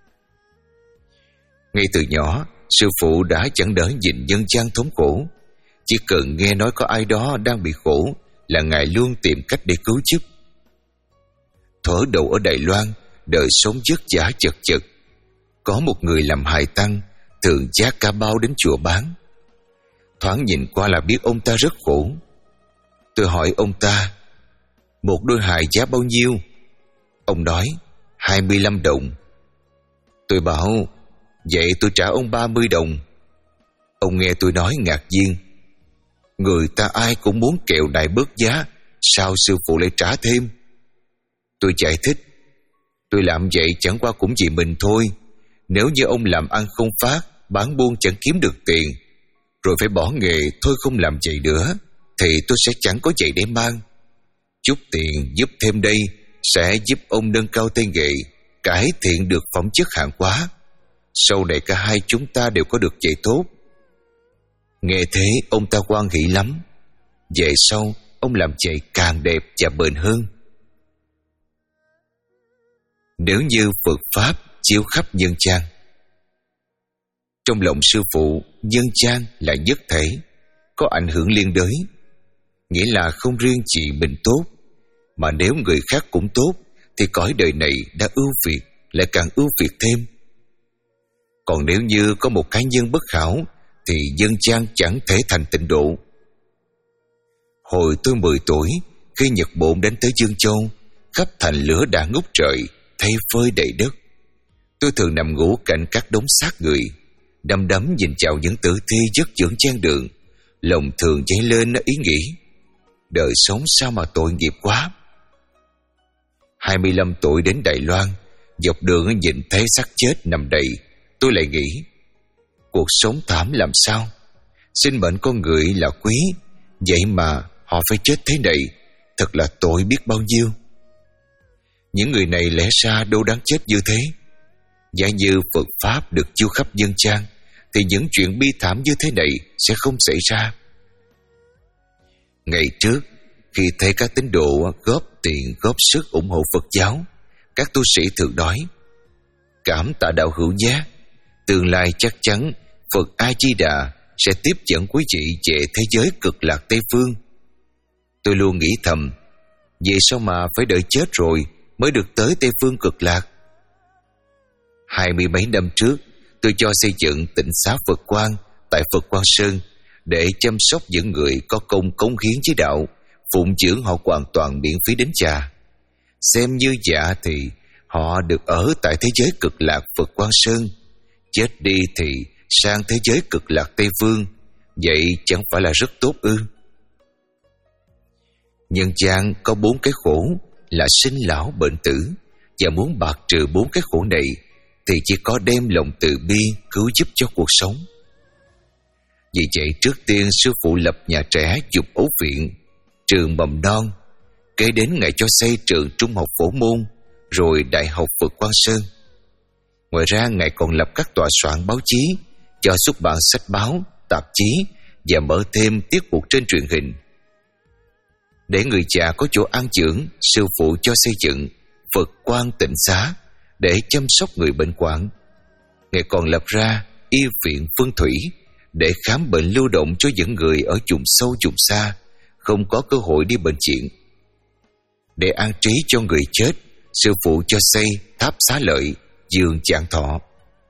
Ngay từ nhỏ, sư phụ đã chẳng đỡ nhìn nhân gian thống khổ. Chỉ cần nghe nói có ai đó đang bị khổ là Ngài luôn tìm cách để cứu giúp. Thuở đầu ở Đài Loan, đời sống vất vả chật chật. Có một người làm hài tăng, thường vác cả bao đến chùa bán. Thoáng nhìn qua là biết ông ta rất khổ. Tôi hỏi ông ta, một đôi hài giá bao nhiêu? Ông nói, hai mươi lăm đồng. Tôi bảo, vậy tôi trả ông ba mươi đồng. Ông nghe tôi nói ngạc nhiên, người ta ai cũng muốn kẹo đại bớt giá, sao sư phụ lại trả thêm? Tôi giải thích, tôi làm vậy chẳng qua cũng vì mình thôi. Nếu như ông làm ăn không phát, bán buôn chẳng kiếm được tiền, rồi phải bỏ nghề thôi không làm vậy nữa, thì tôi sẽ chẳng có vậy để mang. Chút tiền giúp thêm đây sẽ giúp ông nâng cao tay nghề, cải thiện được phẩm chất hàng hóa. Sau này cả hai chúng ta đều có được vậy tốt. Nghe thế ông ta hoan hỉ lắm. Về sau ông làm vậy càng đẹp và bền hơn. Nếu như Phật Pháp chiếu khắp nhân gian, trong lòng sư phụ, nhân gian là nhất thể, có ảnh hưởng liên đới. Nghĩa là không riêng chỉ mình tốt, mà nếu người khác cũng tốt thì cõi đời này đã ưu việt, lại càng ưu việt thêm. Còn nếu như có một cá nhân bất hảo thì nhân gian chẳng thể thành tịnh độ. Hồi tôi mười tuổi, khi Nhật Bổn đánh tới Dương Châu, khắp thành lửa đã ngút trời, thay phơi đầy đất. Tôi thường nằm ngủ cạnh các đống xác người, đăm đắm nhìn chào những tử thi chất chưởng chen đường, lòng thường dấy lên ý nghĩ, đời sống sao mà tội nghiệp quá. Hai mươi lăm tuổi đến Đài Loan, dọc đường nhìn thấy xác chết nằm đầy, tôi lại nghĩ, cuộc sống thảm làm sao? Sinh mệnh con người là quý, vậy mà họ phải chết thế này, thật là tội biết bao nhiêu. Những người này lẽ ra đâu đáng chết như thế. Giả như Phật Pháp được chiếu khắp nhân gian, thì những chuyện bi thảm như thế này sẽ không xảy ra. Ngày trước, khi thấy các tín đồ góp tiền góp sức ủng hộ Phật giáo, các tu sĩ thường nói, cảm tạ đạo hữu nhé, Tương lai chắc chắn Phật A-di-đà sẽ tiếp dẫn quý vị về thế giới cực lạc Tây Phương. Tôi luôn nghĩ thầm, vậy sao mà phải đợi chết rồi mới được tới Tây Phương cực lạc? Hai mươi mấy năm trước, tôi cho xây dựng tịnh xá Phật Quang tại Phật Quang Sơn để chăm sóc những người có công cống hiến với đạo, phụng dưỡng họ hoàn toàn miễn phí đến già. Xem như dạ thì họ được ở tại thế giới cực lạc Phật Quang Sơn, chết đi thì sang thế giới cực lạc Tây Phương. Vậy chẳng phải là rất tốt ư? Nhân gian có bốn cái khổ là sinh lão bệnh tử, và muốn bạc trừ bốn cái khổ này thì chỉ có đem lòng từ bi cứu giúp cho cuộc sống. Vì vậy trước tiên sư phụ lập nhà trẻ Dục Ấu Viện, trường mầm non, kế đến ngày cho xây trường trung học phổ môn, rồi đại học Phật Quang Sơn. Ngoài ra ngài còn lập các tòa soạn báo chí, cho xuất bản sách báo, tạp chí và mở thêm tiết mục trên truyền hình. Để người già có chỗ an dưỡng, sư phụ cho xây dựng Phật Quang Tịnh Xá để chăm sóc người bệnh hoạn. Ngài còn lập ra y viện Phương Thủy để khám bệnh lưu động cho những người ở vùng sâu vùng xa không có cơ hội đi bệnh viện. Để an trí cho người chết, sư phụ cho xây tháp Xá Lợi, giường Trạng Thọ.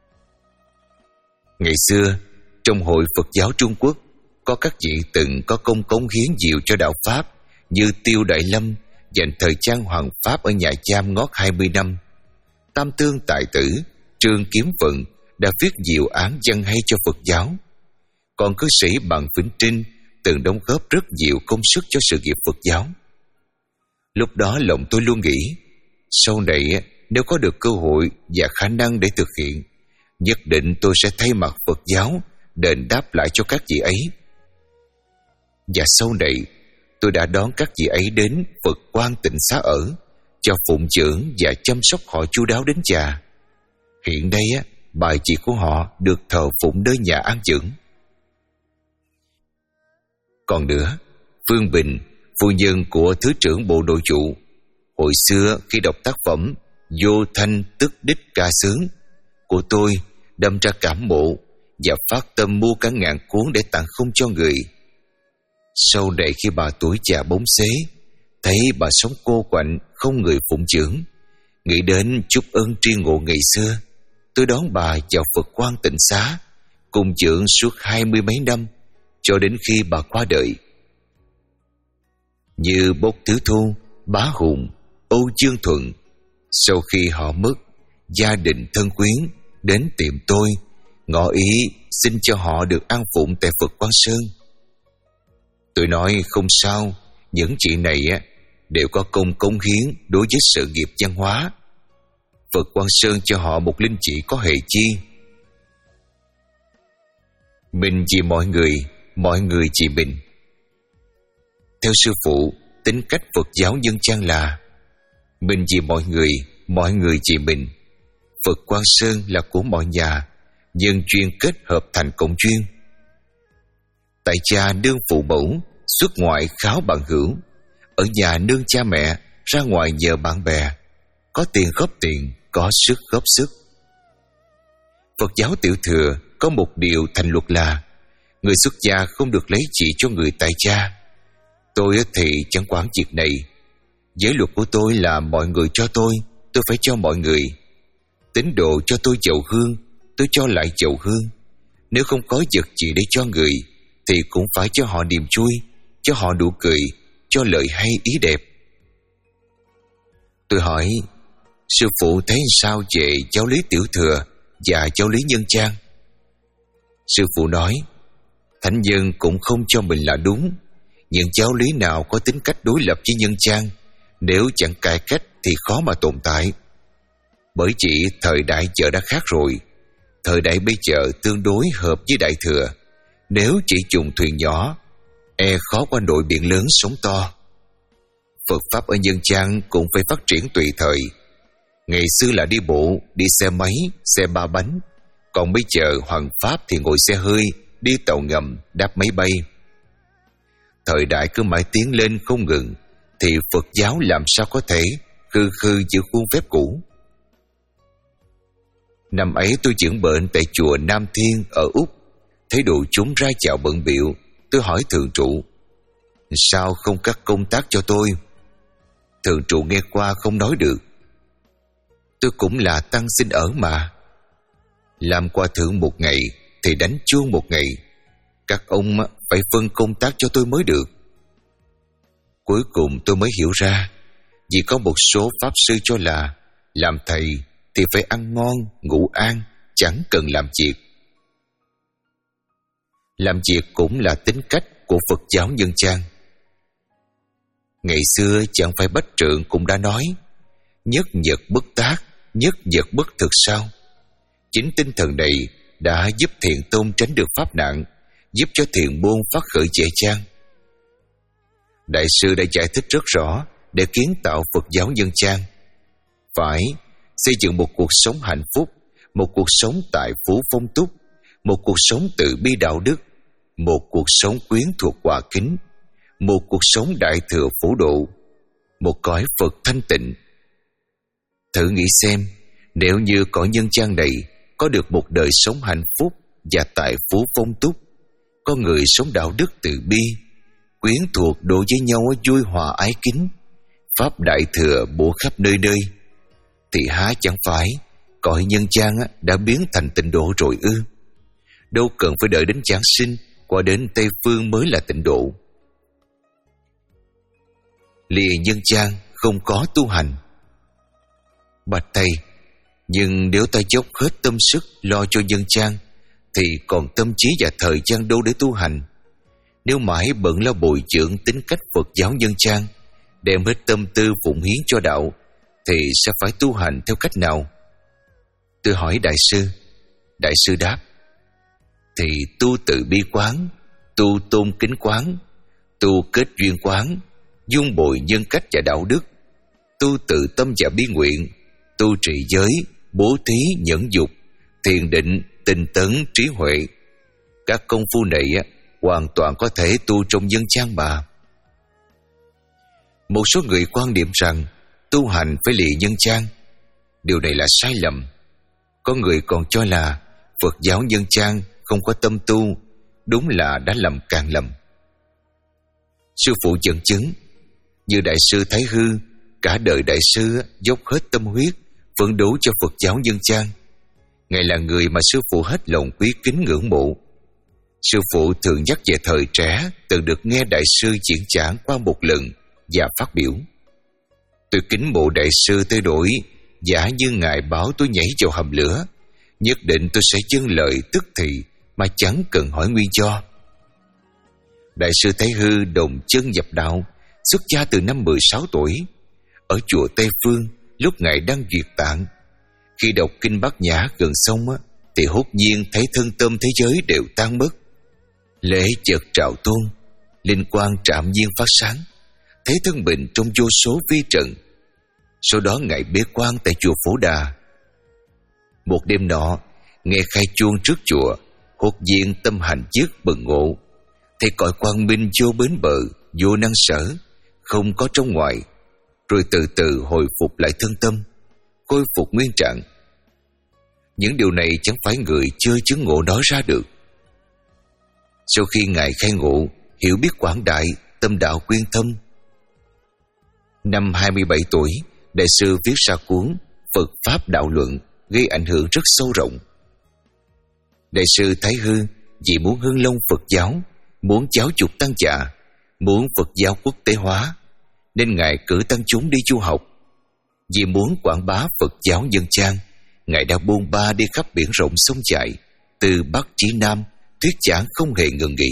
Ngày xưa, trong hội Phật giáo Trung Quốc có các vị từng có công cống hiến nhiều cho đạo Pháp, như Tiêu Đại Lâm dành thời gian hoàng pháp ở nhà giam ngót hai mươi năm. Tam Tương Tài Tử, Trương Kiếm Vận đã viết nhiều án văn hay cho Phật giáo. Còn cư sĩ Bằng Vĩnh Trinh từng đóng góp rất nhiều công sức cho sự nghiệp Phật giáo. Lúc đó lòng tôi luôn nghĩ, sau này nếu có được cơ hội và khả năng để thực hiện, nhất định tôi sẽ thay mặt Phật giáo đền đáp lại cho các vị ấy. Và sau này tôi đã đón các vị ấy đến Phật Quang Tịnh Xá ở, cho phụng dưỡng và chăm sóc họ chu đáo đến già. Hiện nay bài chị của họ được thờ phụng nơi nhà an dưỡng. Còn nữa, Phương Bình, phu nhân của Thứ trưởng Bộ Nội vụ, hồi xưa khi đọc tác phẩm Vô Thanh Tức Đích Ca Sướng của tôi, đâm ra cảm mộ và phát tâm mua cả ngàn cuốn để tặng không cho người. Sau này khi bà tuổi già bóng xế, thấy bà sống cô quạnh không người phụng dưỡng, nghĩ đến chút ơn tri ngộ ngày xưa, tôi đón bà vào Phật Quang Tịnh Xá, cùng dưỡng suốt hai mươi mấy năm, cho đến khi bà qua đời. Như Bốc Tứ Thu, Bá Hùng, Âu Dương Thuận, sau khi họ mất, gia đình thân quyến đến tìm tôi, ngỏ ý xin cho họ được an phụng tại Phật Quang Sơn. Tôi nói không sao, những chuyện này đều có công cống hiến đối với sự nghiệp văn hóa. Phật Quang Sơn cho họ một linh chỉ có hệ chi. Mình vì mọi người, mọi người vì mình. Theo sư phụ, tính cách Phật giáo nhân gian là mình vì mọi người, mọi người vì mình. Phật Quang Sơn là của mọi nhà, nhân duyên kết hợp thành cộng duyên. Tại cha nương phụ mẫu, xuất ngoại kháo bạn hữu. Ở nhà nương cha mẹ, ra ngoài nhờ bạn bè. Có tiền góp tiền, có sức góp sức. Phật giáo tiểu thừa có một điều thành luật là người xuất gia không được lấy chỉ cho người tại gia. Tôi thì chẳng quản việc này. Giới luật của tôi là mọi người cho tôi, tôi phải cho mọi người. Tín đồ cho tôi dầu hương, tôi cho lại dầu hương. Nếu không có vật gì để cho người, thì cũng phải cho họ niềm vui, cho họ nụ cười, cho lời hay ý đẹp. Tôi hỏi, sư phụ thấy sao về giáo lý tiểu thừa và giáo lý nhân gian? Sư phụ nói, thánh nhân cũng không cho mình là đúng. Những giáo lý nào có tính cách đối lập với nhân gian, nếu chẳng cải cách thì khó mà tồn tại. Bởi chỉ thời đại giờ đã khác rồi. Thời đại bây giờ tương đối hợp với đại thừa. Nếu chỉ dùng thuyền nhỏ, e khó qua nổi biển lớn sóng to. Phật Pháp ở nhân gian cũng phải phát triển tùy thời. Ngày xưa là đi bộ, đi xe máy, xe ba bánh. Còn bây giờ hoàng Pháp thì ngồi xe hơi, đi tàu ngầm, đáp máy bay. Thời đại cứ mãi tiến lên không ngừng, thì Phật giáo làm sao có thể khư khư giữ khuôn phép cũ. Năm ấy tôi chữa bệnh tại chùa Nam Thiên ở Úc. Thấy đội chúng ra chào bận biệu, tôi hỏi thượng trụ: sao không cắt công tác cho tôi? Thượng trụ nghe qua không nói được. Tôi cũng là tăng xin ở mà. Làm qua thượng một ngày thì đánh chuông một ngày. Các ông phải phân công tác cho tôi mới được. Cuối cùng tôi mới hiểu ra, vì có một số pháp sư cho là làm thầy thì phải ăn ngon, ngủ an, chẳng cần làm việc. Làm việc cũng là tính cách của Phật giáo Nhân Chan. Ngày xưa chẳng phải Bách Trượng cũng đã nói: nhất nhật bất tác, nhất nhật bất thực sao? Chính tinh thần này đã giúp Thiện Tôn tránh được pháp nạn, giúp cho thiện môn phát khởi dễ dàng. Đại sư đã giải thích rất rõ để kiến tạo Phật giáo Nhân Chan. Phải xây dựng một cuộc sống hạnh phúc, một cuộc sống tài phú phong túc, một cuộc sống từ bi đạo đức, một cuộc sống quyến thuộc hòa kính, một cuộc sống đại thừa phổ độ, một cõi Phật thanh tịnh. Thử nghĩ xem, nếu như cõi Nhân Chan này có được một đời sống hạnh phúc và tài phú phong túc, có người sống đạo đức từ bi, quyến thuộc độ với nhau vui hòa ái kính, pháp đại thừa bổ khắp nơi nơi, thì há chẳng phải cõi Nhân Chan đã biến thành tịnh độ rồi ư? Đâu cần phải đợi đến Giáng sinh qua đến Tây Phương mới là tịnh độ. Lìa Nhân Chan không có tu hành. Bạch thầy, nhưng nếu ta dốc hết tâm sức lo cho Nhân Chan thì còn tâm trí và thời gian đâu để tu hành? Nếu mãi bận lo bồi dưỡng tính cách Phật giáo Nhân Chan, đem hết tâm tư phụng hiến cho đạo, thì sẽ phải tu hành theo cách nào? Tôi hỏi đại sư. Đại sư đáp: thì tu từ bi quán, tu tôn kính quán, tu kết duyên quán, dung bồi nhân cách và đạo đức, tu tự tâm và bi nguyện, tu trì giới, bố thí, nhẫn dục, thiền định, tinh tấn, trí huệ. Các công phu này hoàn toàn có thể tu trong Nhân Chan mà. Một số người quan niệm rằng tu hành phải lìa Nhân Chan. Điều này là sai lầm. Có người còn cho là Phật giáo Nhân Chan không có tâm tu, đúng là đã lầm càng lầm. Sư phụ dẫn chứng, như đại sư Thái Hư, cả đời đại sư dốc hết tâm huyết phấn đấu cho Phật giáo Nhân Chan. Ngài là người mà sư phụ hết lòng quý kính ngưỡng mộ. Sư phụ thường nhắc về thời trẻ từng được nghe đại sư diễn giảng qua một lần và phát biểu: tôi kính mộ đại sư tới đổi, giả như ngài bảo tôi nhảy vào hầm lửa, nhất định tôi sẽ dâng lời tức thì mà chẳng cần hỏi nguyên do. Đại sư Thái Hư đồng chân nhập đạo, xuất gia từ năm mười sáu tuổi. Ở chùa Tây Phương, lúc ngài đang duyệt tạng, khi đọc kinh Bát Nhã gần xong thì hốt nhiên thấy thân tâm thế giới đều tan mất. Lễ chợt trào tôn, linh quang trạm nhiên phát sáng, thấy thân mình trong vô số vi trần. Sau đó ngài bế quan tại chùa Phổ Đà. Một đêm nọ, nghe khai chuông trước chùa, hốt nhiên tâm hành dứt bừng ngộ, thấy cõi quang minh vô bến bờ, vô năng sở, không có trong ngoài, rồi từ từ hồi phục lại thân tâm, khôi phục nguyên trạng. Những điều này chẳng phải người chưa chứng ngộ nói ra được. Sau khi ngài khai ngộ, hiểu biết quảng đại, tâm đạo quyên thâm. Năm hai mươi bảy tuổi, đại sư viết ra cuốn Phật Pháp Đạo Luận, gây ảnh hưởng rất sâu rộng. Đại sư Thái Hư vì muốn hưng long Phật giáo, muốn giáo dục tăng già, muốn Phật giáo quốc tế hóa, nên ngài cử tăng chúng đi du học. Vì muốn quảng bá Phật giáo Nhân Chan, ngài đã buôn ba đi khắp biển rộng sông dài, từ Bắc chí Nam, thuyết giảng không hề ngừng nghỉ.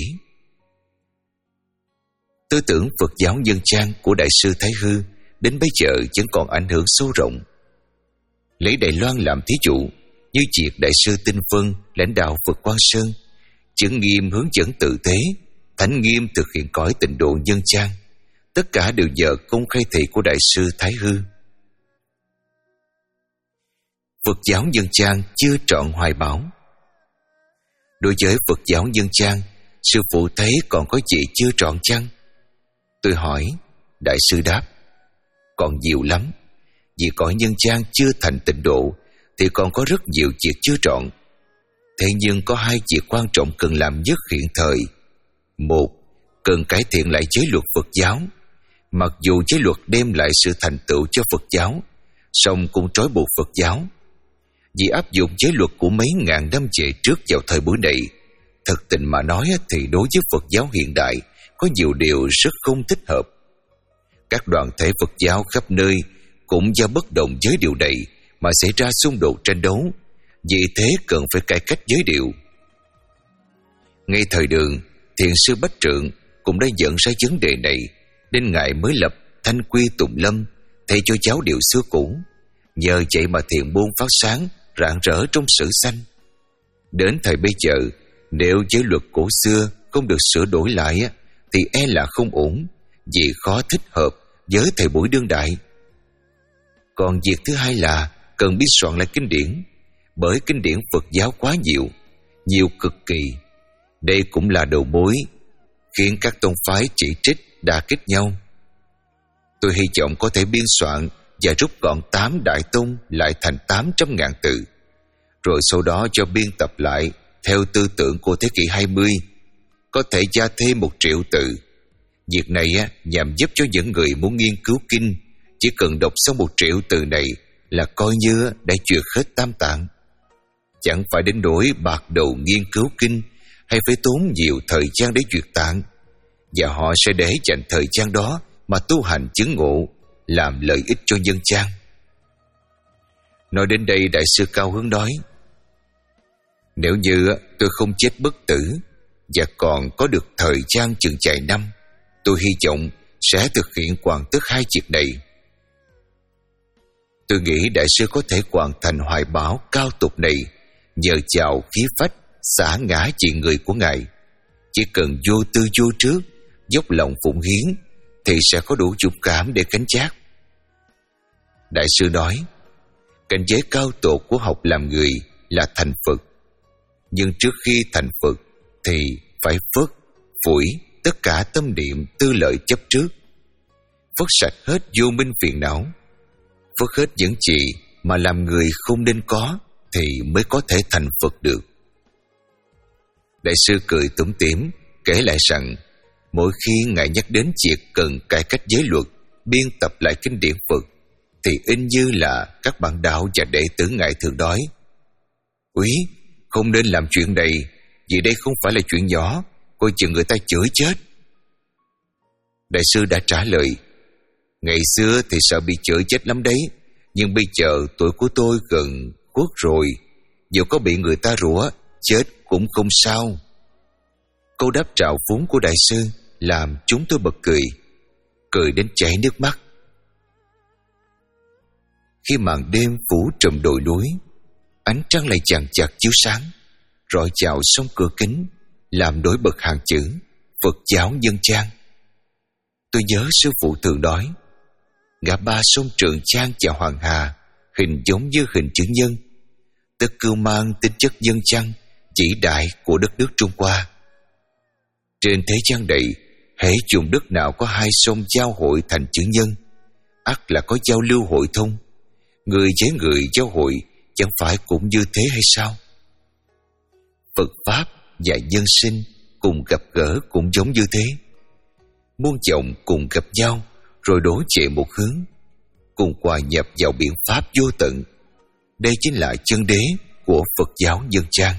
Tư tưởng Phật giáo Nhân Chan của đại sư Thái Hư đến bây giờ vẫn còn ảnh hưởng sâu rộng. Lấy Đài Loan làm thí dụ, như việc đại sư Tinh Vân lãnh đạo Phật Quang Sơn, chứng nghiêm hướng dẫn tự tế, thánh nghiêm thực hiện cõi tịnh độ Nhân Chan, tất cả đều nhờ công khai thị của đại sư Thái Hư. Phật giáo Nhân Chan chưa trọn hoài bão. Đối với Phật giáo Nhân Chan, sư phụ thấy còn có gì chưa trọn chăng? Tôi hỏi, đại sư đáp: còn nhiều lắm. Vì cõi Nhân Chan chưa thành tịnh độ, thì còn có rất nhiều việc chưa trọn. Thế nhưng có hai việc quan trọng cần làm nhất hiện thời. Một, cần cải thiện lại giới luật Phật giáo. Mặc dù giới luật đem lại sự thành tựu cho Phật giáo, song cũng trói buộc Phật giáo. Vì áp dụng giới luật của mấy ngàn năm về trước vào thời buổi này, thực tình mà nói thì đối với Phật giáo hiện đại có nhiều điều rất không thích hợp. Các đoàn thể Phật giáo khắp nơi cũng do bất đồng với điều này mà xảy ra xung đột tranh đấu. Vì thế cần phải cải cách giới điệu. Ngay thời Đường, Thiền sư Bách Trượng cũng đã dẫn ra vấn đề này, nên ngài mới lập Thanh Quy Tùng Lâm thay cho giáo điệu xưa cũ. Nhờ vậy mà thiền môn phát sáng rạng rỡ trong sử xanh. Đến thời bây giờ, nếu giới luật cổ xưa không được sửa đổi lại thì e là không ổn, vì khó thích hợp với thời buổi đương đại. Còn việc thứ hai là cần biên soạn lại kinh điển, bởi kinh điển Phật giáo quá nhiều, nhiều cực kỳ. Đây cũng là đầu mối khiến các tông phái chỉ trích đả kích nhau. Tôi hy vọng có thể biên soạn và rút gọn tám đại tông lại thành tám trăm ngàn từ, rồi sau đó cho biên tập lại theo tư tưởng của thế kỷ hai mươi, có thể gia thêm một triệu từ. Việc này nhằm giúp cho những người muốn nghiên cứu kinh chỉ cần đọc xong một triệu từ này là coi như đã duyệt hết tam tạng. Chẳng phải đến nỗi bạc đầu nghiên cứu kinh hay phải tốn nhiều thời gian để duyệt tạng, và họ sẽ để dành thời gian đó mà tu hành chứng ngộ, làm lợi ích cho nhân gian. Nói đến đây, Đại sư Cao Hướng nói: nếu như tôi không chết bất tử và còn có được thời gian chừng vài năm, tôi hy vọng sẽ thực hiện hoàn tất hai việc này. Tôi nghĩ Đại sư có thể hoàn thành hoài bão cao tục này nhờ vào khí phách xả ngã trị người của ngài. Chỉ cần vô tư vô trước, dốc lòng phụng hiến thì sẽ có đủ dũng cảm để gánh vác. Đại sư nói: cảnh giới cao tột của học làm người là thành Phật. Nhưng trước khi thành Phật thì phải phớt, phủi tất cả tâm niệm tư lợi chấp trước, phớt sạch hết vô minh phiền não, phớt hết những gì mà làm người không nên có, thì mới có thể thành Phật được. Đại sư cười tủm tỉm kể lại rằng mỗi khi ngài nhắc đến việc cần cải cách giới luật, biên tập lại kinh điển Phật, thì in như là các bạn đạo và đệ tử ngài thường nói: "Úy, không nên làm chuyện này, vì đây không phải là chuyện nhỏ, coi chừng người ta chửi chết." Đại sư đã trả lời: "Ngày xưa thì sợ bị chửi chết lắm đấy, nhưng bây giờ tuổi của tôi gần khuất rồi, dù có bị người ta rủa chết cũng không sao." Câu đáp trào phúng của đại sư làm chúng tôi bật cười, cười đến chảy nước mắt. Khi màn đêm phủ trùm đồi núi, ánh trăng lại chằng chạc chiếu sáng, rọi vào sông cửa kính, làm nổi bật hàng chữ Phật giáo Nhân Trang. Tôi nhớ sư phụ thường nói, ngã ba sông Trường Giang và Hoàng Hà hình giống như hình chữ nhân, tất cưu mang tính chất nhân văn vĩ đại của đất nước Trung Hoa. Trên thế gian này, hễ vùng đất nào có hai sông giao hội thành chữ nhân, ắt là có giao lưu hội thông. Người với người giao hội chẳng phải cũng như thế hay sao? Phật Pháp và nhân sinh cùng gặp gỡ cũng giống như thế. Muôn dòng cùng gặp nhau rồi đổ về một hướng, cùng hòa nhập vào biển Pháp vô tận. Đây chính là chân đế của Phật giáo Nhân Trang.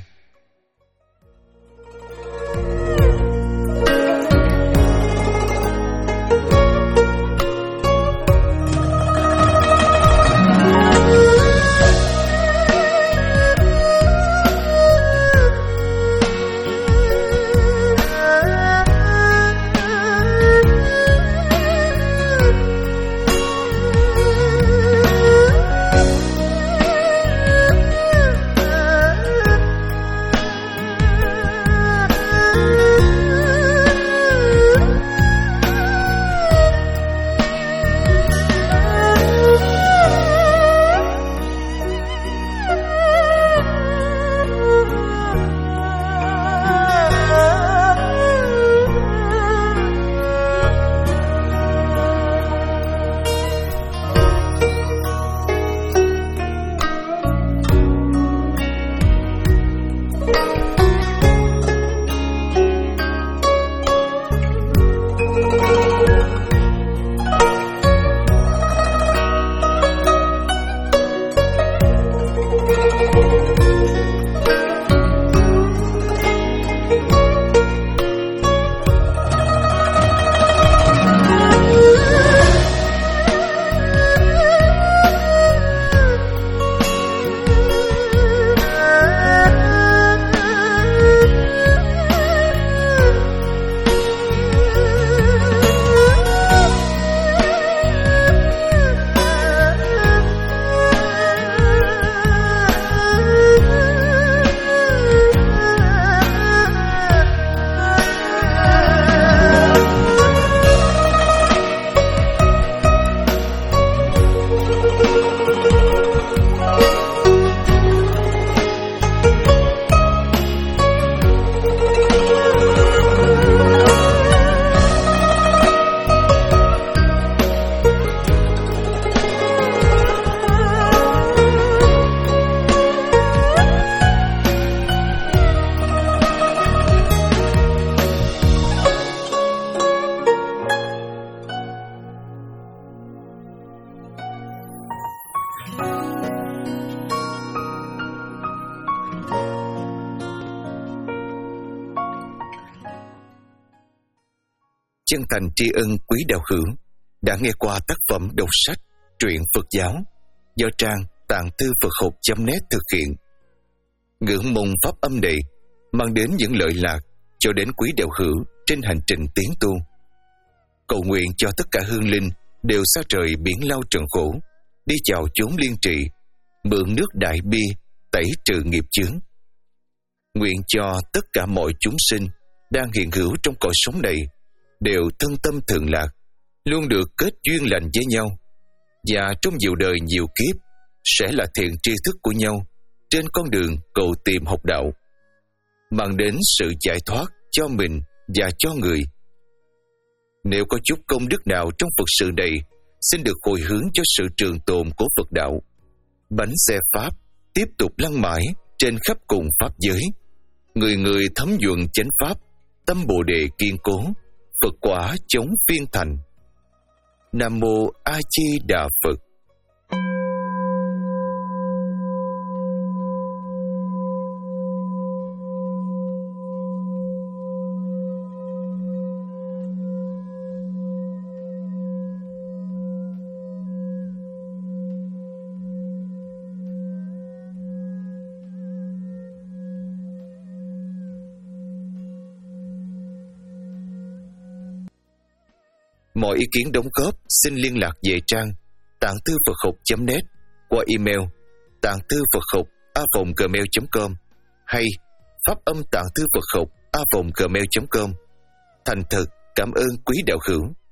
Chân thành tri ân quý đạo hữu đã nghe qua tác phẩm đọc sách truyện Phật giáo do trang Tạng Thư Phật Học chấm net thực hiện. Ngưỡng mong pháp âm này mang đến những lợi lạc cho đến quý đạo hữu trên hành trình tiến tu. Cầu nguyện cho tất cả hương linh đều xa trời biển lao trần khổ, đi chào chốn liên trị, mượn nước đại bi tẩy trừ nghiệp chướng. Nguyện cho tất cả mọi chúng sinh đang hiện hữu trong cõi sống này đều thân tâm thường lạc, luôn được kết duyên lành với nhau, và trong nhiều đời nhiều kiếp sẽ là thiện tri thức của nhau trên con đường cầu tìm học đạo, mang đến sự giải thoát cho mình và cho người. Nếu có chút công đức nào trong Phật sự này, xin được hồi hướng cho sự trường tồn của Phật đạo. Bánh xe Pháp tiếp tục lăn mãi trên khắp cùng Pháp giới. Người người thấm nhuận chánh Pháp, tâm Bồ Đề kiên cố, Phật quả chống phiên thành. Nam Mô A Di Đà Phật. Mọi ý kiến đóng góp xin liên lạc về trang tạng thư Phật học chấm net qua email tạng thư Phật học a vòng gmail chấm com hay pháp âm tạng thư Phật học a vòng gmail chấm com. Thành thực cảm ơn quý đạo hữu.